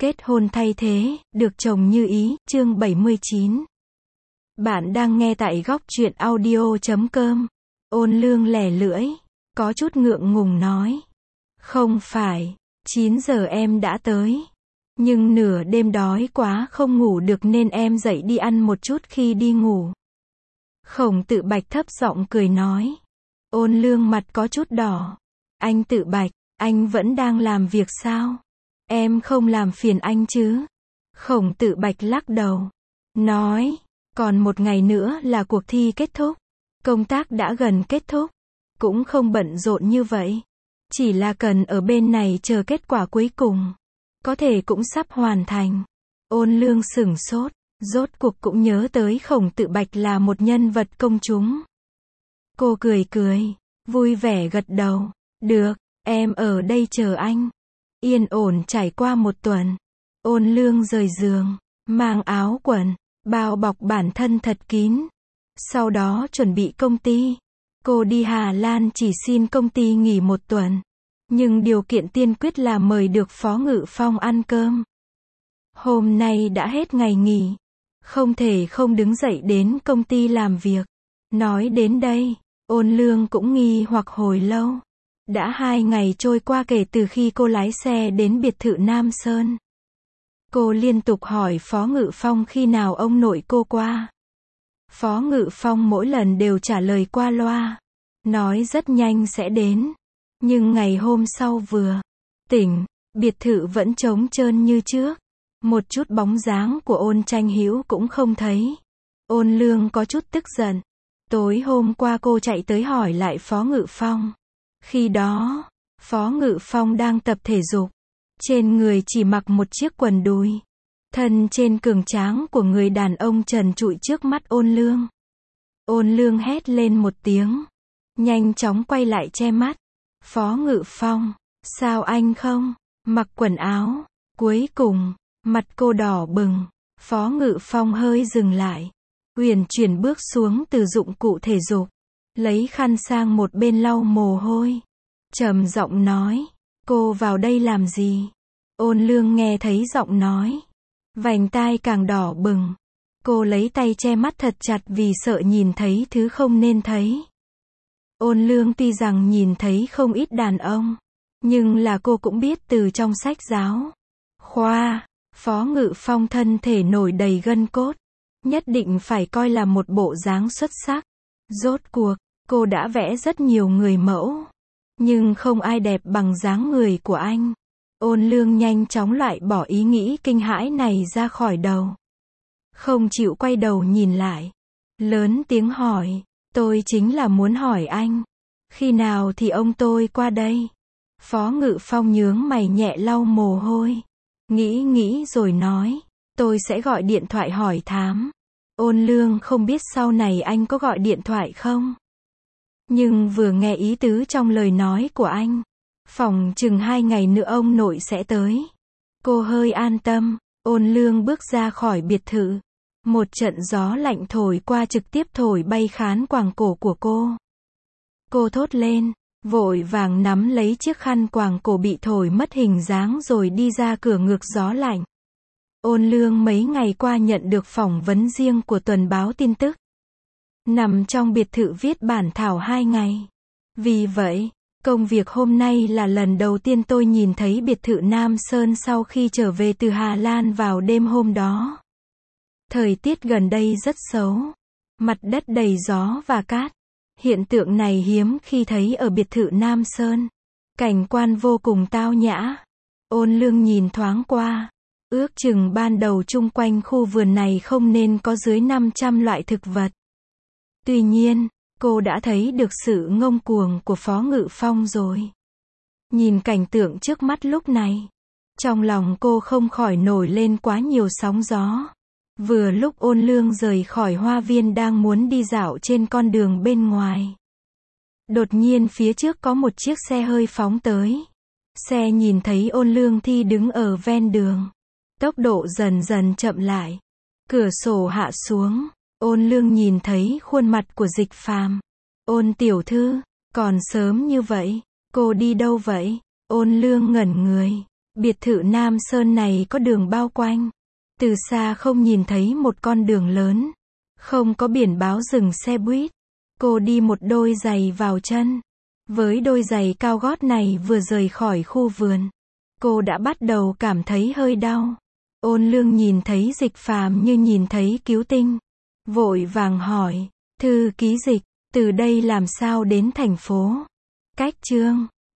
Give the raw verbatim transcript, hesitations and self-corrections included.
Kết hôn thay thế, được chồng như ý, chương bảy mươi chín. Bạn đang nghe tại góc truyện audio chấm com. Ôn Lương lẻ lưỡi, có chút ngượng ngùng nói. Không phải, chín giờ em đã tới. Nhưng nửa đêm đói quá không ngủ được nên em dậy đi ăn một chút khi đi ngủ. Khổng Tự Bạch thấp giọng cười nói. Ôn Lương mặt có chút đỏ. Anh Tự Bạch, anh vẫn đang làm việc sao? Em không làm phiền anh chứ? Khổng Tự Bạch lắc đầu. Nói, còn một ngày nữa là cuộc thi kết thúc. Công tác đã gần kết thúc. Cũng không bận rộn như vậy. Chỉ là cần ở bên này chờ kết quả cuối cùng. Có thể cũng sắp hoàn thành. Ôn Lương sửng sốt. Rốt cuộc cũng nhớ tới Khổng Tự Bạch là một nhân vật công chúng. Cô cười cười. Vui vẻ gật đầu. Được, em ở đây chờ anh. Yên ổn trải qua một tuần. Ôn Lương rời giường, mang áo quần, bao bọc bản thân thật kín. Sau đó chuẩn bị công ty. Cô đi Hà Lan chỉ xin công ty nghỉ một tuần. Nhưng điều kiện tiên quyết là mời được Phó Ngự Phong ăn cơm. Hôm nay đã hết ngày nghỉ. Không thể không đứng dậy đến công ty làm việc. Nói đến đây, Ôn Lương cũng nghi hoặc hồi lâu. Đã hai ngày trôi qua kể từ khi cô lái xe đến biệt thự Nam Sơn. Cô liên tục hỏi Phó Ngự Phong khi nào ông nội cô qua. Phó Ngự Phong mỗi lần đều trả lời qua loa. Nói rất nhanh sẽ đến. Nhưng ngày hôm sau vừa tỉnh, biệt thự vẫn trống trơn như trước. Một chút bóng dáng của Ôn Tranh Hữu cũng không thấy. Ôn Lương có chút tức giận. Tối hôm qua cô chạy tới hỏi lại Phó Ngự Phong. Khi đó, Phó Ngự Phong đang tập thể dục. Trên người chỉ mặc một chiếc quần đùi. Thân trên cường tráng của người đàn ông trần trụi trước mắt Ôn Lương. Ôn Lương hét lên một tiếng. Nhanh chóng quay lại che mắt. Phó Ngự Phong, sao anh không mặc quần áo? Cuối cùng, mặt cô đỏ bừng. Phó Ngự Phong hơi dừng lại. Uyển chuyển bước xuống từ dụng cụ thể dục. Lấy khăn sang một bên lau mồ hôi. Trầm giọng nói. Cô vào đây làm gì? Ôn Lương nghe thấy giọng nói. Vành tai càng đỏ bừng. Cô lấy tay che mắt thật chặt vì sợ nhìn thấy thứ không nên thấy. Ôn Lương tuy rằng nhìn thấy không ít đàn ông. Nhưng là cô cũng biết từ trong sách giáo khoa, Phó Ngự Phong thân thể nổi đầy gân cốt. Nhất định phải coi là một bộ dáng xuất sắc. Rốt cuộc, cô đã vẽ rất nhiều người mẫu. Nhưng không ai đẹp bằng dáng người của anh. Ôn Lương nhanh chóng loại bỏ ý nghĩ kinh hãi này ra khỏi đầu. Không chịu quay đầu nhìn lại. Lớn tiếng hỏi. Tôi chính là muốn hỏi anh. Khi nào thì ông tôi qua đây? Phó Ngự Phong nhướng mày nhẹ lau mồ hôi. Nghĩ nghĩ rồi nói. Tôi sẽ gọi điện thoại hỏi thám. Ôn Lương không biết sau này anh có gọi điện thoại không? Nhưng vừa nghe ý tứ trong lời nói của anh. Phòng chừng hai ngày nữa ông nội sẽ tới. Cô hơi an tâm. Ôn Lương bước ra khỏi biệt thự. Một trận gió lạnh thổi qua trực tiếp thổi bay khán quàng cổ của cô. Cô thốt lên. Vội vàng nắm lấy chiếc khăn quàng cổ bị thổi mất hình dáng rồi đi ra cửa ngược gió lạnh. Ôn Lương mấy ngày qua nhận được phỏng vấn riêng của tuần báo tin tức. Nằm trong biệt thự viết bản thảo hai ngày. Vì vậy, công việc hôm nay là lần đầu tiên tôi nhìn thấy biệt thự Nam Sơn sau khi trở về từ Hà Lan vào đêm hôm đó. Thời tiết gần đây rất xấu. Mặt đất đầy gió và cát. Hiện tượng này hiếm khi thấy ở biệt thự Nam Sơn. Cảnh quan vô cùng tao nhã. Ôn Lương nhìn thoáng qua. Ước chừng ban đầu chung quanh khu vườn này không nên có dưới năm trăm loại thực vật. Tuy nhiên, cô đã thấy được sự ngông cuồng của Phó Ngự Phong rồi. Nhìn cảnh tượng trước mắt lúc này. Trong lòng cô không khỏi nổi lên quá nhiều sóng gió. Vừa lúc Ôn Lương rời khỏi hoa viên đang muốn đi dạo trên con đường bên ngoài. Đột nhiên phía trước có một chiếc xe hơi phóng tới. Xe nhìn thấy Ôn Lương thì đứng ở ven đường. Tốc độ dần dần chậm lại. Cửa sổ hạ xuống. Ôn Lương nhìn thấy khuôn mặt của Dịch Phàm. Ôn tiểu thư, còn sớm như vậy, cô đi đâu vậy? Ôn Lương ngẩn người. Biệt thự Nam Sơn này có đường bao quanh. Từ xa không nhìn thấy một con đường lớn. Không có biển báo dừng xe buýt. Cô đi một đôi giày vào chân. Với đôi giày cao gót này vừa rời khỏi khu vườn, cô đã bắt đầu cảm thấy hơi đau. Ôn Lương nhìn thấy Dịch Phàm như nhìn thấy cứu tinh. Vội vàng hỏi, thư ký Dịch, từ đây làm sao đến thành phố? Cách Chương